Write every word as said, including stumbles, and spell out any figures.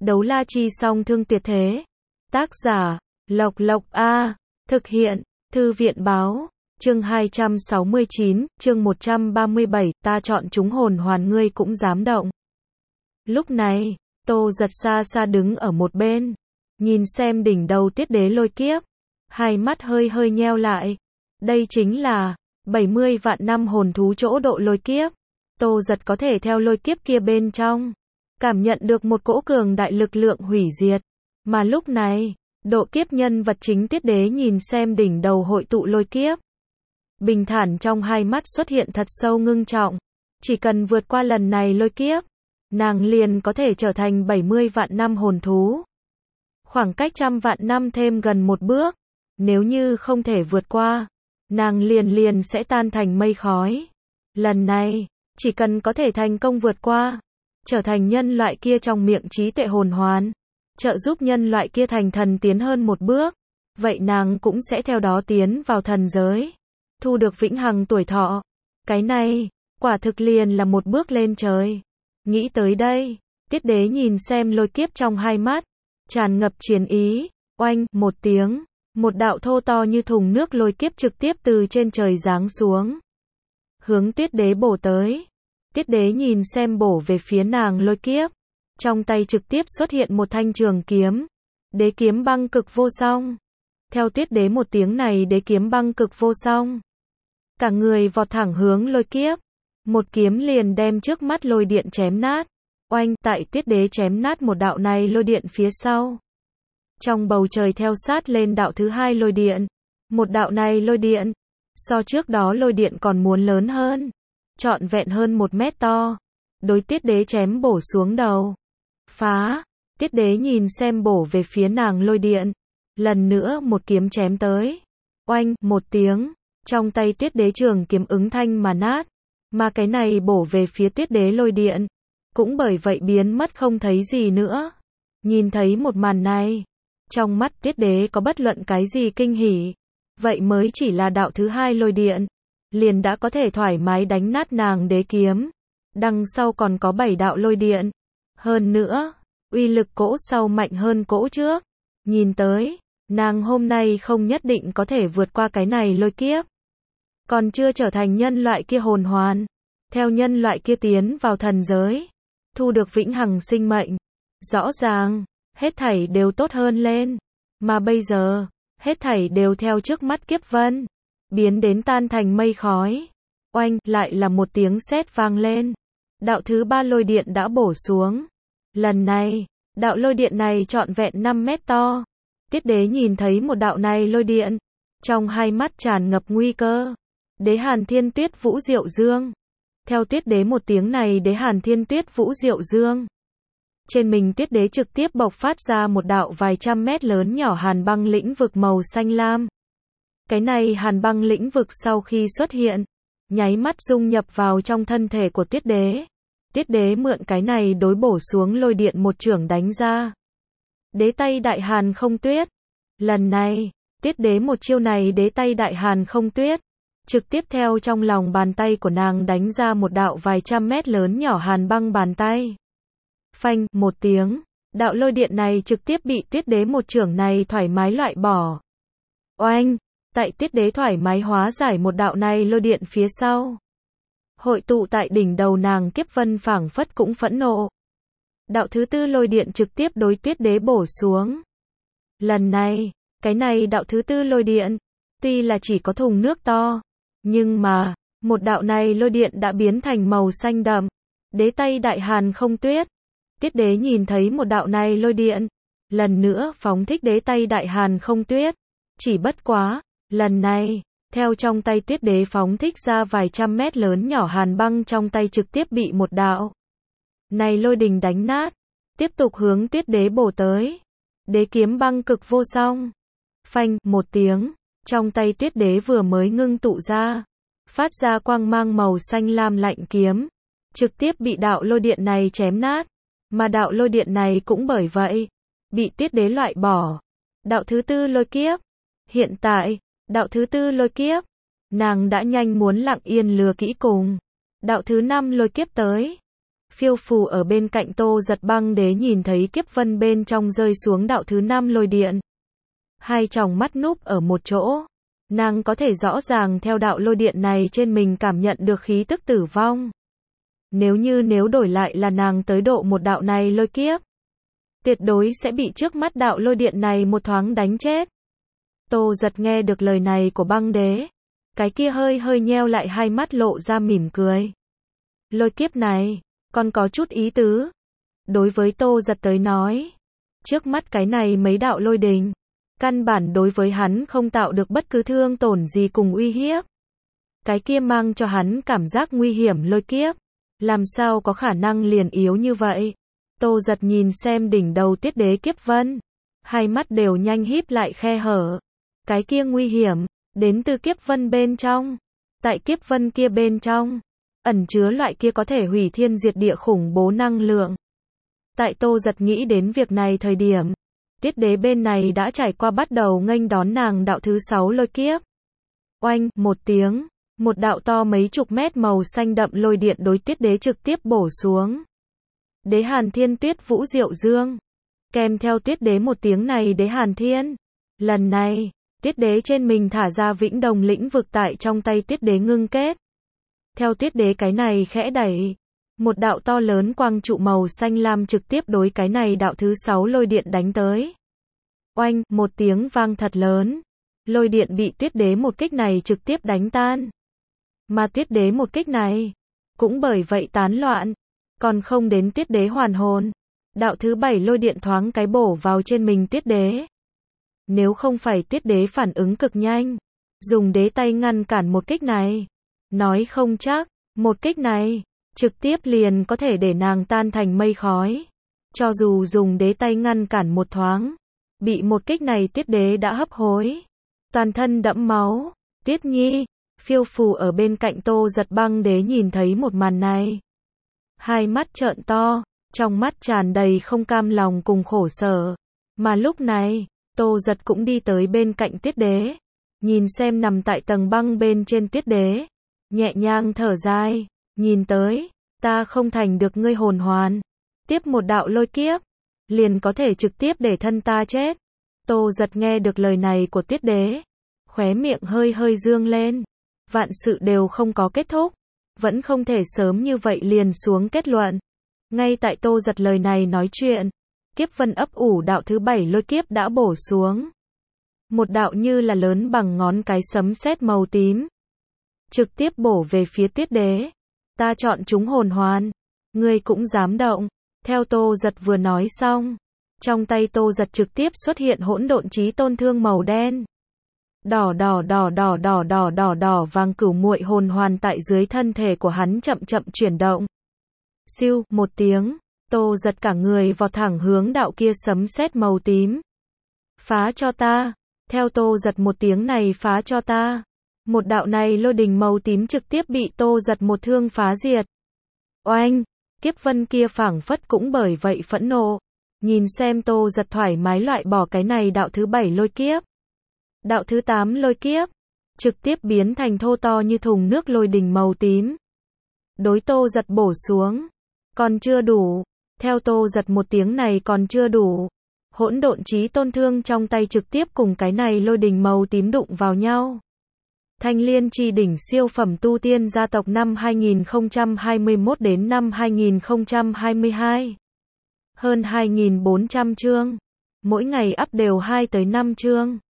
Đấu la chi song thương tuyệt thế. Tác giả, Lộc Lộc A. Thực hiện, Thư viện báo. Chương hai trăm sáu mươi chín, chương một trăm ba mươi bảy, ta chọn chúng hồn hoàn ngươi cũng dám động. Lúc này, Tô Giật xa xa đứng ở một bên, nhìn xem đỉnh đầu Tiết Đế lôi kiếp, hai mắt hơi hơi nheo lại. Đây chính là bảy mươi vạn năm hồn thú chỗ độ lôi kiếp. Tô Giật có thể theo lôi kiếp kia bên trong cảm nhận được một cỗ cường đại lực lượng hủy diệt. Mà lúc này, độ kiếp nhân vật chính Tiết Đế nhìn xem đỉnh đầu hội tụ lôi kiếp, bình thản trong hai mắt xuất hiện thật sâu ngưng trọng. Chỉ cần vượt qua lần này lôi kiếp, nàng liền có thể trở thành bảy mươi vạn năm hồn thú. Khoảng cách trăm vạn năm thêm gần một bước. Nếu như không thể vượt qua, nàng liền liền sẽ tan thành mây khói. Lần này, chỉ cần có thể thành công vượt qua, trở thành nhân loại kia trong miệng trí tuệ hồn hoàn, trợ giúp nhân loại kia thành thần tiến hơn một bước, vậy nàng cũng sẽ theo đó tiến vào thần giới, thu được vĩnh hằng tuổi thọ. Cái này, quả thực liền là một bước lên trời. Nghĩ tới đây, Tiết Đế nhìn xem lôi kiếp trong hai mắt, tràn ngập chiến ý. Oanh, một tiếng, một đạo thô to như thùng nước lôi kiếp trực tiếp từ trên trời giáng xuống, hướng Tiết Đế bổ tới. Tiết Đế nhìn xem bổ về phía nàng lôi kiếp, trong tay trực tiếp xuất hiện một thanh trường kiếm, Đế kiếm băng cực vô song. Theo Tiết Đế một tiếng này, Đế kiếm băng cực vô song, cả người vọt thẳng hướng lôi kiếp, một kiếm liền đem trước mắt lôi điện chém nát. Oanh, tại Tiết Đế chém nát một đạo này lôi điện phía sau, trong bầu trời theo sát lên đạo thứ hai lôi điện. Một đạo này lôi điện, so trước đó lôi điện còn muốn lớn hơn, trọn vẹn hơn một mét to, đối Tiết Đế chém bổ xuống đầu. Phá! Tiết Đế nhìn xem bổ về phía nàng lôi điện, lần nữa một kiếm chém tới. Oanh, một tiếng, trong tay Tiết Đế trường kiếm ứng thanh mà nát, mà cái này bổ về phía Tiết Đế lôi điện, cũng bởi vậy biến mất không thấy gì nữa. Nhìn thấy một màn này, trong mắt Tiết Đế có bất luận cái gì kinh hỉ. Vậy mới chỉ là đạo thứ hai lôi điện, liền đã có thể thoải mái đánh nát nàng đế kiếm. Đằng sau còn có bảy đạo lôi điện. Hơn nữa, uy lực cỗ sau mạnh hơn cỗ trước. Nhìn tới, nàng hôm nay không nhất định có thể vượt qua cái này lôi kiếp. Còn chưa trở thành nhân loại kia hồn hoàn, theo nhân loại kia tiến vào thần giới, thu được vĩnh hằng sinh mệnh. Rõ ràng, hết thảy đều tốt hơn lên. Mà bây giờ, hết thảy đều theo trước mắt kiếp vân, biến đến tan thành mây khói. Oanh, lại là một tiếng sét vang lên. Đạo thứ ba lôi điện đã bổ xuống. Lần này, đạo lôi điện này trọn vẹn năm mét to. Tiết Đế nhìn thấy một đạo này lôi điện, trong hai mắt tràn ngập nguy cơ. Đế Hàn Thiên Tuyết Vũ Diệu Dương. Theo Tiết Đế một tiếng này, Đế Hàn Thiên Tuyết Vũ Diệu Dương, trên mình Tiết Đế trực tiếp bộc phát ra một đạo vài trăm mét lớn nhỏ hàn băng lĩnh vực màu xanh lam. Cái này hàn băng lĩnh vực sau khi xuất hiện, nháy mắt dung nhập vào trong thân thể của Tiết Đế. Tiết Đế mượn cái này đối bổ xuống lôi điện một chưởng đánh ra. Đế tay đại hàn không tuyết. Lần này, Tiết Đế một chiêu này đế tay đại hàn không tuyết, trực tiếp theo trong lòng bàn tay của nàng đánh ra một đạo vài trăm mét lớn nhỏ hàn băng bàn tay. Phanh, một tiếng, đạo lôi điện này trực tiếp bị Tiết Đế một chưởng này thoải mái loại bỏ. Oanh, tại Tiết Đế thoải mái hóa giải một đạo này lôi điện phía sau, hội tụ tại đỉnh đầu nàng kiếp vân phảng phất cũng phẫn nộ. Đạo thứ tư lôi điện trực tiếp đối Tiết Đế bổ xuống. Lần này, cái này đạo thứ tư lôi điện, tuy là chỉ có thùng nước to, nhưng mà, một đạo này lôi điện đã biến thành màu xanh đậm. Đế tay đại hàn không tuyết. Tiết Đế nhìn thấy một đạo này lôi điện, lần nữa phóng thích đế tay đại hàn không tuyết. Chỉ bất quá, lần này, theo trong tay Tiết Đế phóng thích ra vài trăm mét lớn nhỏ hàn băng trong tay trực tiếp bị một đạo này lôi đình đánh nát, tiếp tục hướng Tiết Đế bổ tới. Đế kiếm băng cực vô song. Phanh, một tiếng, trong tay Tiết Đế vừa mới ngưng tụ ra, phát ra quang mang màu xanh lam lạnh kiếm, trực tiếp bị đạo lôi điện này chém nát. Mà đạo lôi điện này cũng bởi vậy, bị Tiết Đế loại bỏ. Đạo thứ tư lôi kiếp. Hiện tại, đạo thứ tư lôi kiếp, nàng đã nhanh muốn lặng yên lừa kỹ cùng. Đạo thứ năm lôi kiếp tới. Phiêu phù ở bên cạnh Tô Giật Băng Đế nhìn thấy kiếp vân bên trong rơi xuống đạo thứ năm lôi điện. Hai tròng mắt núp ở một chỗ. Nàng có thể rõ ràng theo đạo lôi điện này trên mình cảm nhận được khí tức tử vong. Nếu như nếu đổi lại là nàng tới độ một đạo này lôi kiếp, tuyệt đối sẽ bị trước mắt đạo lôi điện này một thoáng đánh chết. Tô Giật nghe được lời này của Băng Đế, cái kia hơi hơi nheo lại hai mắt lộ ra mỉm cười. Lôi kiếp này, còn có chút ý tứ. Đối với Tô Giật tới nói, trước mắt cái này mấy đạo lôi đình, căn bản đối với hắn không tạo được bất cứ thương tổn gì cùng uy hiếp. Cái kia mang cho hắn cảm giác nguy hiểm lôi kiếp, làm sao có khả năng liền yếu như vậy. Tô Giật nhìn xem đỉnh đầu Tiết Đế kiếp vân, hai mắt đều nhanh híp lại khe hở. Cái kia nguy hiểm, đến từ kiếp vân bên trong. Tại kiếp vân kia bên trong, ẩn chứa loại kia có thể hủy thiên diệt địa khủng bố năng lượng. Tại Tô Giật nghĩ đến việc này thời điểm, Tiết Đế bên này đã trải qua bắt đầu nghênh đón nàng đạo thứ sáu lôi kiếp. Oanh, một tiếng, một đạo to mấy chục mét màu xanh đậm lôi điện đối Tiết Đế trực tiếp bổ xuống. Đế Hàn Thiên Tuyết Vũ Diệu Dương. Kèm theo Tiết Đế một tiếng này Đế Hàn Thiên. Lần này, Tiết Đế trên mình thả ra Vĩnh Đồng lĩnh vực tại trong tay Tiết Đế ngưng kết. Theo Tiết Đế cái này khẽ đẩy, một đạo to lớn quang trụ màu xanh lam trực tiếp đối cái này đạo thứ sáu lôi điện đánh tới. Oanh, một tiếng vang thật lớn. Lôi điện bị Tiết Đế một kích này trực tiếp đánh tan. Mà Tiết Đế một kích này, cũng bởi vậy tán loạn. Còn không đến Tiết Đế hoàn hồn. Đạo thứ bảy lôi điện thoáng cái bổ vào trên mình Tiết Đế. Nếu không phải Tiết Đế phản ứng cực nhanh, dùng đế tay ngăn cản một kích này, nói không chắc, một kích này, trực tiếp liền có thể để nàng tan thành mây khói. Cho dù dùng đế tay ngăn cản một thoáng, bị một kích này Tiết Đế đã hấp hối. Toàn thân đẫm máu, Tiết Nhi, phiêu phù ở bên cạnh Tô Giật Băng Đế nhìn thấy một màn này. Hai mắt trợn to, trong mắt tràn đầy không cam lòng cùng khổ sở. Mà lúc này, Tô Giật cũng đi tới bên cạnh Tiết Đế, nhìn xem nằm tại tầng băng bên trên Tiết Đế, nhẹ nhàng thở dài, nhìn tới, ta không thành được ngươi hồn hoàn, tiếp một đạo lôi kiếp, liền có thể trực tiếp để thân ta chết. Tô Giật nghe được lời này của Tiết Đế, khóe miệng hơi hơi dương lên, vạn sự đều không có kết thúc, vẫn không thể sớm như vậy liền xuống kết luận. Ngay tại Tô Giật lời này nói chuyện, kiếp vân ấp ủ đạo thứ bảy lôi kiếp đã bổ xuống. Một đạo như là lớn bằng ngón cái sấm sét màu tím, trực tiếp bổ về phía Tiết Đế. Ta chọn chúng hồn hoàn, ngươi cũng dám động. Theo Tô Giật vừa nói xong, trong tay Tô Giật trực tiếp xuất hiện hỗn độn chí tôn thương màu đen. Đỏ đỏ đỏ đỏ đỏ đỏ đỏ đỏ vàng cửu muội hồn hoàn tại dưới thân thể của hắn chậm chậm chuyển động. Siêu, một tiếng, Tô Giật cả người vọt thẳng hướng đạo kia sấm sét màu tím. Phá cho ta. Theo Tô Giật một tiếng này phá cho ta. Một đạo này lôi đình màu tím trực tiếp bị Tô Giật một thương phá diệt. Oanh, kiếp vân kia phảng phất cũng bởi vậy phẫn nộ. Nhìn xem Tô Giật thoải mái loại bỏ cái này đạo thứ bảy lôi kiếp. Đạo thứ tám lôi kiếp, trực tiếp biến thành thô to như thùng nước lôi đình màu tím. Đối Tô Giật bổ xuống. Còn chưa đủ. Theo Tô Giật một tiếng này còn chưa đủ. Hỗn độn chí tôn thương trong tay trực tiếp cùng cái này lôi đình màu tím đụng vào nhau. Thanh Liên Chi đỉnh siêu phẩm tu tiên gia tộc năm hai nghìn không trăm hai mươi mốt đến năm hai nghìn không trăm hai mươi hai. Hơn hai nghìn bốn trăm chương. Mỗi ngày up đều hai tới năm chương.